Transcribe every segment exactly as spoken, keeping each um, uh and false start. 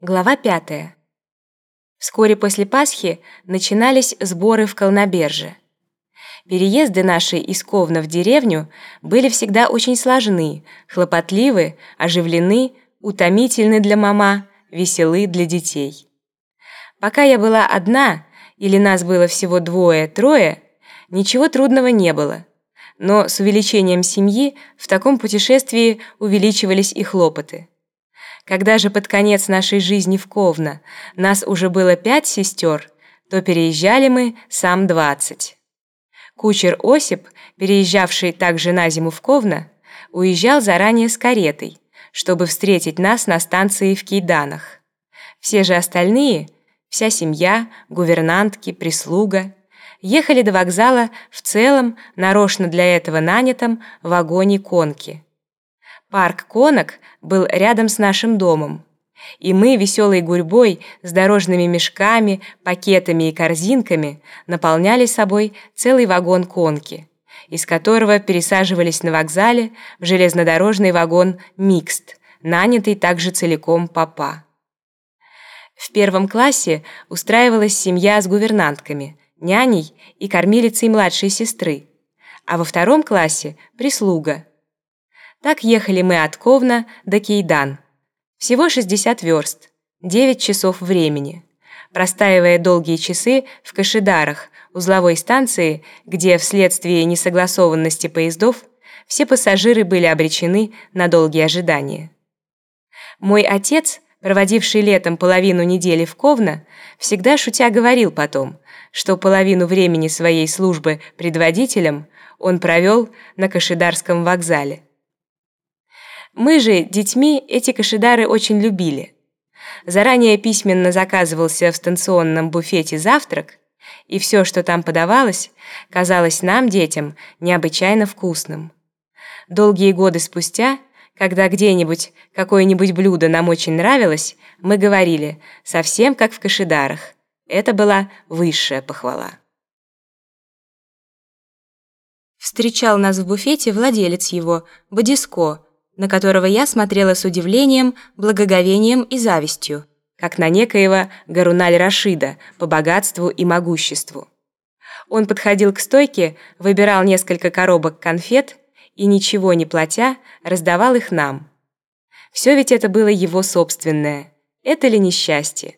Глава пятая. Вскоре после Пасхи начинались сборы в Колноберже. Переезды наши из Ковна в деревню были всегда очень сложны, хлопотливы, оживлены, утомительны для мама, веселы для детей. Пока я была одна, или нас было всего двое-трое, ничего трудного не было. Но с увеличением семьи в таком путешествии увеличивались и хлопоты. Когда же под конец нашей жизни в Ковна нас уже было пять сестер, то переезжали мы сам двадцать. Кучер Осип, переезжавший также на зиму в Ковна, уезжал заранее с каретой, чтобы встретить нас на станции в Кейданах. Все же остальные, вся семья, гувернантки, прислуга, ехали до вокзала в целом, нарочно для этого нанятом, вагоне конки. Парк конок был рядом с нашим домом, и мы веселой гурьбой с дорожными мешками, пакетами и корзинками наполняли собой целый вагон конки, из которого пересаживались на вокзале в железнодорожный вагон «Микст», нанятый также целиком папа. В первом классе устраивалась семья с гувернантками, няней и кормилицей младшей сестры, а во втором классе – прислуга. Так ехали мы от Ковна до Кейдан. Всего шестьдесят верст, девять часов времени, простаивая долгие часы в Кашидарах, узловой станции, где вследствие несогласованности поездов все пассажиры были обречены на долгие ожидания. Мой отец, проводивший летом половину недели в Ковна, всегда шутя говорил потом, что половину времени своей службы предводителем он провел на Кашидарском вокзале. Мы же, детьми, эти кашидары очень любили. Заранее письменно заказывался в станционном буфете завтрак, и все, что там подавалось, казалось нам, детям, необычайно вкусным. Долгие годы спустя, когда где-нибудь какое-нибудь блюдо нам очень нравилось, мы говорили, совсем как в кашидарах. Это была высшая похвала. Встречал нас в буфете владелец его, Бодиско, на которого я смотрела с удивлением, благоговением и завистью, как на некоего Гаруналь-Рашида по богатству и могуществу. Он подходил к стойке, выбирал несколько коробок конфет и, ничего не платя, раздавал их нам. Все ведь это было его собственное. Это ли несчастье?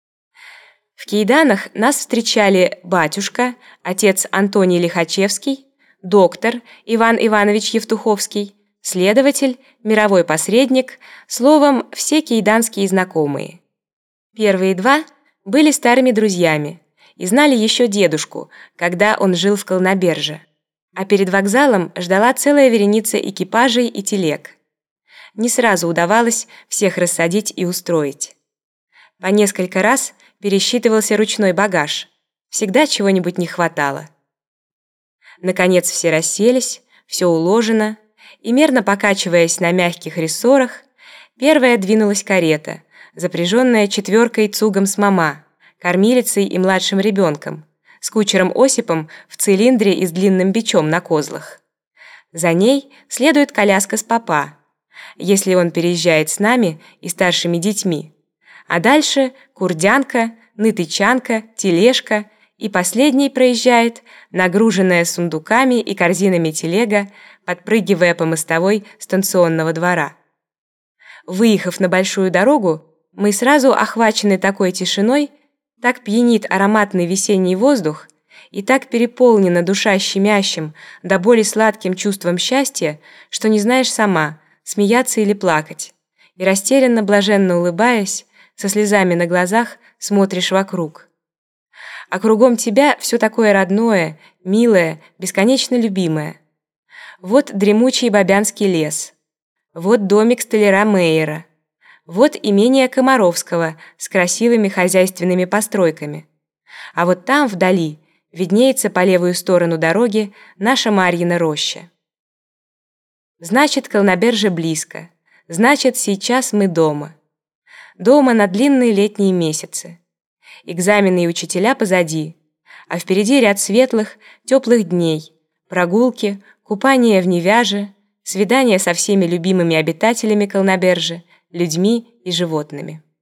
В Кейданах нас встречали батюшка, отец Антоний Лихачевский, доктор Иван Иванович Евтуховский, следователь, мировой посредник, словом, все кейданские знакомые. Первые два были старыми друзьями и знали еще дедушку, когда он жил в Колноберже, а перед вокзалом ждала целая вереница экипажей и телег. Не сразу удавалось всех рассадить и устроить. По несколько раз пересчитывался ручной багаж, всегда чего-нибудь не хватало. Наконец все расселись, все уложено, и, мерно покачиваясь на мягких рессорах, первая двинулась карета, запряженная четверкой цугом с мама, кормилицей и младшим ребенком, с кучером Осипом в цилиндре и с длинным бичом на козлах. За ней следует коляска с папа, если он переезжает с нами и старшими детьми, а дальше курдянка, нытычанка, тележка, и последней проезжает нагруженная сундуками и корзинами телега, подпрыгивая по мостовой станционного двора. Выехав на большую дорогу, мы сразу охвачены такой тишиной, так пьянит ароматный весенний воздух и так переполнена душа щемящим, до боли сладким чувством счастья, что не знаешь сама, смеяться или плакать, и растерянно, блаженно улыбаясь, со слезами на глазах смотришь вокруг. А кругом тебя все такое родное, милое, бесконечно любимое. Вот дремучий бабянский лес, вот домик столяра Мейера, вот имение Комаровского с красивыми хозяйственными постройками. А вот там, вдали, виднеется по левую сторону дороги наша Марьина роща. Значит, Колноберже близко, значит, сейчас мы дома. Дома на длинные летние месяцы. Экзамены и учителя позади, а впереди ряд светлых, теплых дней, прогулки, купание в Невяже, свидания со всеми любимыми обитателями Колнобержи, людьми и животными.